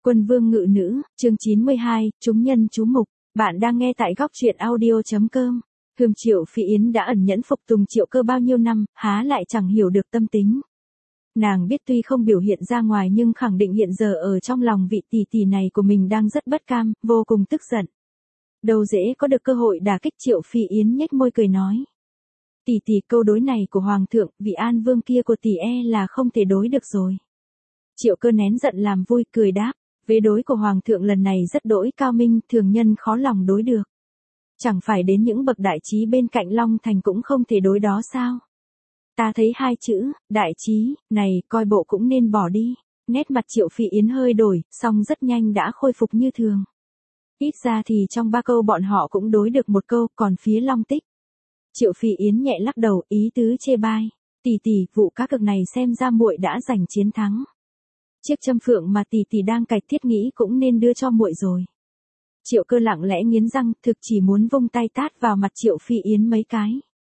Quân vương ngự nữ, chương 92, chúng nhân chú mục. Bạn đang nghe tại góc truyện audio.com. Triệu Phi Yến đã ẩn nhẫn phục tùng Triệu Cơ bao nhiêu năm, há lại chẳng hiểu được tâm tính. Nàng biết tuy không biểu hiện ra ngoài nhưng khẳng định hiện giờ ở trong lòng vị tỷ tỷ này của mình đang rất bất cam, vô cùng tức giận. Đâu dễ có được cơ hội đả kích. Triệu Phi Yến nhếch môi cười nói. Tỷ tỷ, câu đối này của Hoàng thượng, vị An Vương kia của tỷ là không thể đối được rồi. Triệu Cơ nén giận làm vui cười đáp. Vế đối của Hoàng thượng lần này rất đỗi cao minh, thường nhân khó lòng đối được. Chẳng phải đến những bậc đại trí bên cạnh Long Thành cũng không thể đối đó sao? Ta thấy hai chữ, đại trí, này, coi bộ cũng nên bỏ đi. Nét mặt Triệu Phi Yến hơi đổi, song rất nhanh đã khôi phục như thường. Ít ra thì trong 3 câu bọn họ cũng đối được một câu, còn phía Long Tích. Triệu Phi Yến nhẹ lắc đầu, ý tứ chê bai. Tỷ tỷ, vụ cá cược này xem ra muội đã giành chiến thắng. Chiếc châm phượng mà tỷ tỷ đang cài thiết nghĩ cũng nên đưa cho muội rồi. Triệu Cơ lặng lẽ nghiến răng, thực chỉ muốn vung tay tát vào mặt Triệu Phi Yến mấy cái.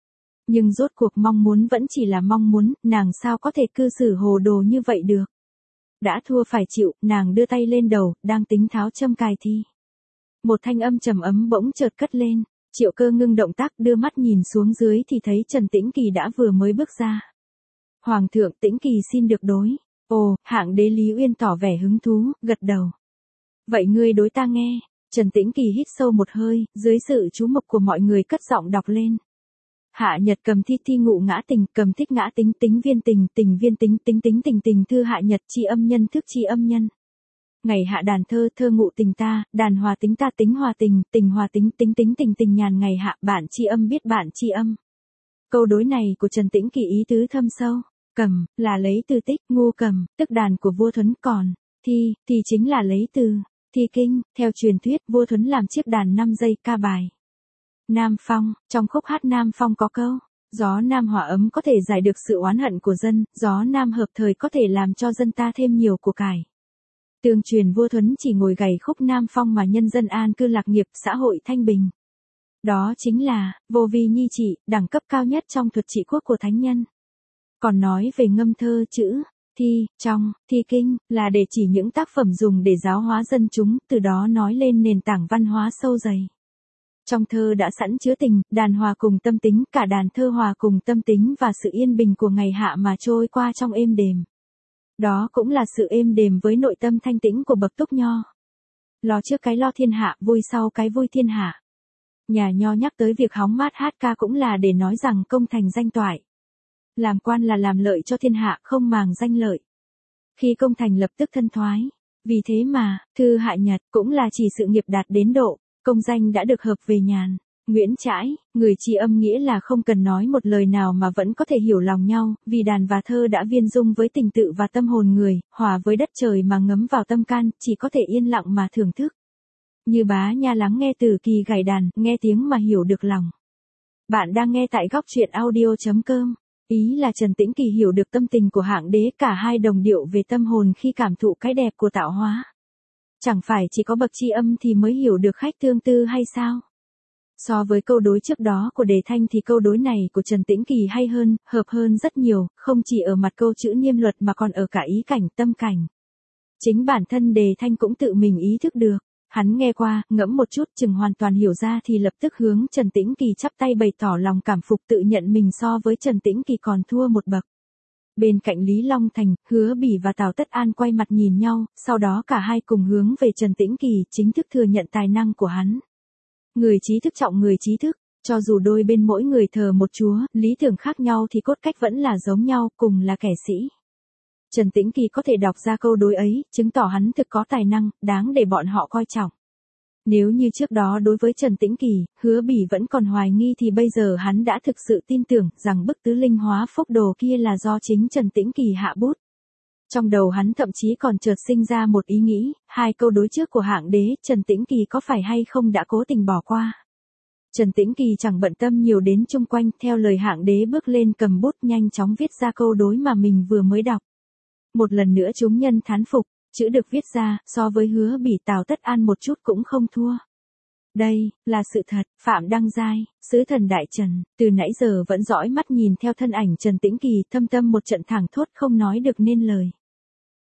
Nhưng rốt cuộc mong muốn vẫn chỉ là mong muốn, nàng sao có thể cư xử hồ đồ như vậy được. Đã thua phải chịu, nàng đưa tay lên đầu, đang tính tháo châm cài thì. Một thanh âm trầm ấm bỗng chợt cất lên. Triệu Cơ ngưng động tác, đưa mắt nhìn xuống dưới thì thấy Trần Tĩnh Kỳ đã vừa mới bước ra. Hoàng thượng, Tĩnh Kỳ xin được đối. Ồ, hạng đế Lý Uyên tỏ vẻ hứng thú, gật đầu. Vậy ngươi đối ta nghe. Trần Tĩnh Kỳ hít sâu một hơi, dưới sự chú mục của mọi người cất giọng đọc lên. Hạ nhật cầm thi thi ngụ ngã tình, cầm thích ngã tính tính viên tình, tình viên tính tính tính tình tình thư hạ nhật chi âm nhân thức chi âm nhân. Ngày hạ đàn thơ thơ ngụ tình ta, đàn hòa tính ta tính hòa tình, tình hòa tính tính tính tình tình nhàn ngày hạ bạn chi âm biết bạn chi âm. Câu đối này của Trần Tĩnh Kỳ ý tứ thâm sâu. Cầm, là lấy từ tích, ngu cầm, tức đàn của vua Thuấn, còn, thi, thì chính là lấy từ, thi kinh, theo truyền thuyết, vua Thuấn làm chiếc đàn 5 giây ca bài. Nam Phong, trong khúc hát Nam Phong có câu, gió Nam hỏa ấm có thể giải được sự oán hận của dân, gió Nam hợp thời có thể làm cho dân ta thêm nhiều của cải. Tương truyền vua Thuấn chỉ ngồi gảy khúc Nam Phong mà nhân dân an cư lạc nghiệp, xã hội thanh bình. Đó chính là, vô vi nhi trị, đẳng cấp cao nhất trong thuật trị quốc của thánh nhân. Còn nói về ngâm thơ chữ, thi, trong, thi kinh, là để chỉ những tác phẩm dùng để giáo hóa dân chúng, từ đó nói lên nền tảng văn hóa sâu dày. Trong thơ đã sẵn chứa tình, đàn hòa cùng tâm tính, cả đàn thơ hòa cùng tâm tính và sự yên bình của ngày hạ mà trôi qua trong êm đềm. Đó cũng là sự êm đềm với nội tâm thanh tĩnh của bậc túc nho. Lo trước cái lo thiên hạ, vui sau cái vui thiên hạ. Nhà nho nhắc tới việc hóng mát hát ca cũng là để nói rằng công thành danh toại. Làm quan là làm lợi cho thiên hạ, không màng danh lợi. Khi công thành lập tức thân thoái. Vì thế mà, thư hạ nhật cũng là chỉ sự nghiệp đạt đến độ, công danh đã được hợp về nhàn. Nguyễn Trãi, người tri âm nghĩa là không cần nói một lời nào mà vẫn có thể hiểu lòng nhau, vì đàn và thơ đã viên dung với tình tự và tâm hồn người, hòa với đất trời mà ngấm vào tâm can, chỉ có thể yên lặng mà thưởng thức. Như Bá Nha lắng nghe Từ Kỳ gảy đàn, nghe tiếng mà hiểu được lòng. Bạn đang nghe tại góc truyện audio.com. Ý là Trần Tĩnh Kỳ hiểu được tâm tình của hạng đế, cả hai đồng điệu về tâm hồn khi cảm thụ cái đẹp của tạo hóa. Chẳng phải chỉ có bậc tri âm thì mới hiểu được khách tương tư hay sao? So với câu đối trước đó của Đề Thanh thì câu đối này của Trần Tĩnh Kỳ hay hơn, hợp hơn rất nhiều, không chỉ ở mặt câu chữ niêm luật mà còn ở cả ý cảnh, tâm cảnh. Chính bản thân Đề Thanh cũng tự mình ý thức được. Hắn nghe qua, ngẫm một chút, chừng hoàn toàn hiểu ra thì lập tức hướng Trần Tĩnh Kỳ chắp tay bày tỏ lòng cảm phục, tự nhận mình so với Trần Tĩnh Kỳ còn thua một bậc. Bên cạnh Lý Long Thành, Hứa Bỉ và Tào Tất An quay mặt nhìn nhau, sau đó cả hai cùng hướng về Trần Tĩnh Kỳ, chính thức thừa nhận tài năng của hắn. Người trí thức trọng người trí thức, cho dù đôi bên mỗi người thờ một chúa, lý tưởng khác nhau thì cốt cách vẫn là giống nhau, cùng là kẻ sĩ. Trần Tĩnh Kỳ có thể đọc ra câu đối ấy, chứng tỏ hắn thực có tài năng, đáng để bọn họ coi trọng. Nếu như trước đó đối với Trần Tĩnh Kỳ, Hứa Bỉ vẫn còn hoài nghi thì bây giờ hắn đã thực sự tin tưởng rằng bức tứ linh hóa phúc đồ kia là do chính Trần Tĩnh Kỳ hạ bút. Trong đầu hắn thậm chí còn chợt sinh ra một ý nghĩ, hai câu đối trước của hạng đế, Trần Tĩnh Kỳ có phải hay không đã cố tình bỏ qua. Trần Tĩnh Kỳ chẳng bận tâm nhiều đến chung quanh, theo lời hạng đế bước lên cầm bút nhanh chóng viết ra câu đối mà mình vừa mới đọc. Một lần nữa chúng nhân thán phục, chữ được viết ra, so với Hứa Bỉ Tào Tất An một chút cũng không thua. Đây, là sự thật, Phạm Đăng Giai, sứ thần Đại Trần, từ nãy giờ vẫn dõi mắt nhìn theo thân ảnh Trần Tĩnh Kỳ, thâm tâm một trận thảng thốt không nói được nên lời.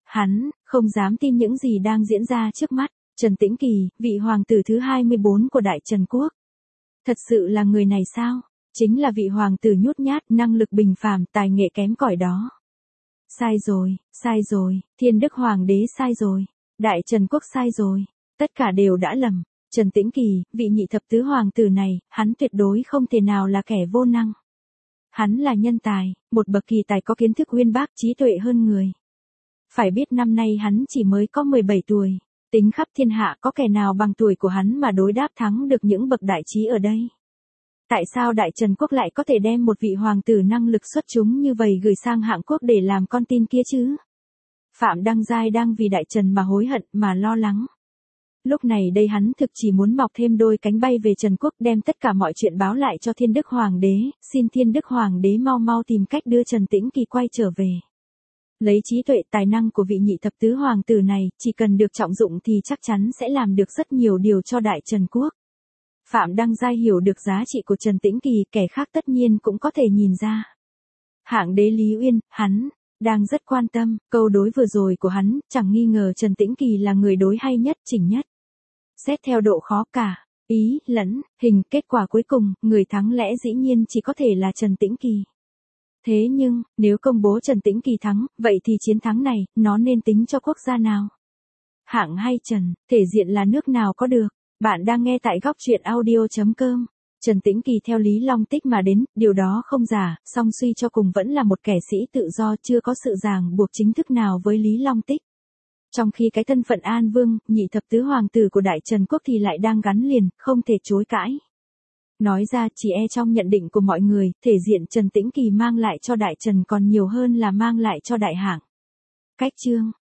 Hắn không dám tin những gì đang diễn ra trước mắt. Trần Tĩnh Kỳ, vị hoàng tử thứ 24 của Đại Trần Quốc. Thật sự là người này sao? Chính là vị hoàng tử nhút nhát, năng lực bình phàm, tài nghệ kém cỏi đó. Sai rồi, Thiên Đức Hoàng đế sai rồi. Đại Trần Quốc sai rồi. Tất cả đều đã lầm. Trần Tĩnh Kỳ, vị nhị thập tứ hoàng tử này, hắn tuyệt đối không thể nào là kẻ vô năng. Hắn là nhân tài, một bậc kỳ tài có kiến thức uyên bác, trí tuệ hơn người. Phải biết năm nay hắn chỉ mới có 17 tuổi. Tính khắp thiên hạ có kẻ nào bằng tuổi của hắn mà đối đáp thắng được những bậc đại trí ở đây. Tại sao Đại Trần Quốc lại có thể đem một vị hoàng tử năng lực xuất chúng như vậy gửi sang Hạng Quốc để làm con tin kia chứ? Phạm Đăng Giai đang vì Đại Trần mà hối hận mà lo lắng. Lúc này đây hắn thực chỉ muốn mọc thêm đôi cánh bay về Trần Quốc, đem tất cả mọi chuyện báo lại cho Thiên Đức Hoàng đế, xin Thiên Đức Hoàng đế mau mau tìm cách đưa Trần Tĩnh Kỳ quay trở về. Lấy trí tuệ tài năng của vị nhị thập tứ hoàng tử này, chỉ cần được trọng dụng thì chắc chắn sẽ làm được rất nhiều điều cho Đại Trần Quốc. Phạm Đăng Giai hiểu được giá trị của Trần Tĩnh Kỳ, kẻ khác tất nhiên cũng có thể nhìn ra. Hạng đế Lý Uyên, hắn đang rất quan tâm, câu đối vừa rồi của hắn, chẳng nghi ngờ Trần Tĩnh Kỳ là người đối hay nhất, chỉnh nhất. Xét theo độ khó cả, ý, lẫn, hình, kết quả cuối cùng, người thắng lẽ dĩ nhiên chỉ có thể là Trần Tĩnh Kỳ. Thế nhưng, nếu công bố Trần Tĩnh Kỳ thắng, vậy thì chiến thắng này, nó nên tính cho quốc gia nào? Hạng hay Trần, thể diện là nước nào có được? Bạn đang nghe tại góc truyện audio.com. Trần Tĩnh Kỳ theo Lý Long Tích mà đến, điều đó không giả, song suy cho cùng vẫn là một kẻ sĩ tự do, chưa có sự ràng buộc chính thức nào với Lý Long Tích. Trong khi cái thân phận An Vương, nhị thập tứ hoàng tử của Đại Trần Quốc thì lại đang gắn liền, không thể chối cãi. Nói ra chỉ trong nhận định của mọi người, thể diện Trần Tĩnh Kỳ mang lại cho Đại Trần còn nhiều hơn là mang lại cho Đại Hạng. Cách chương,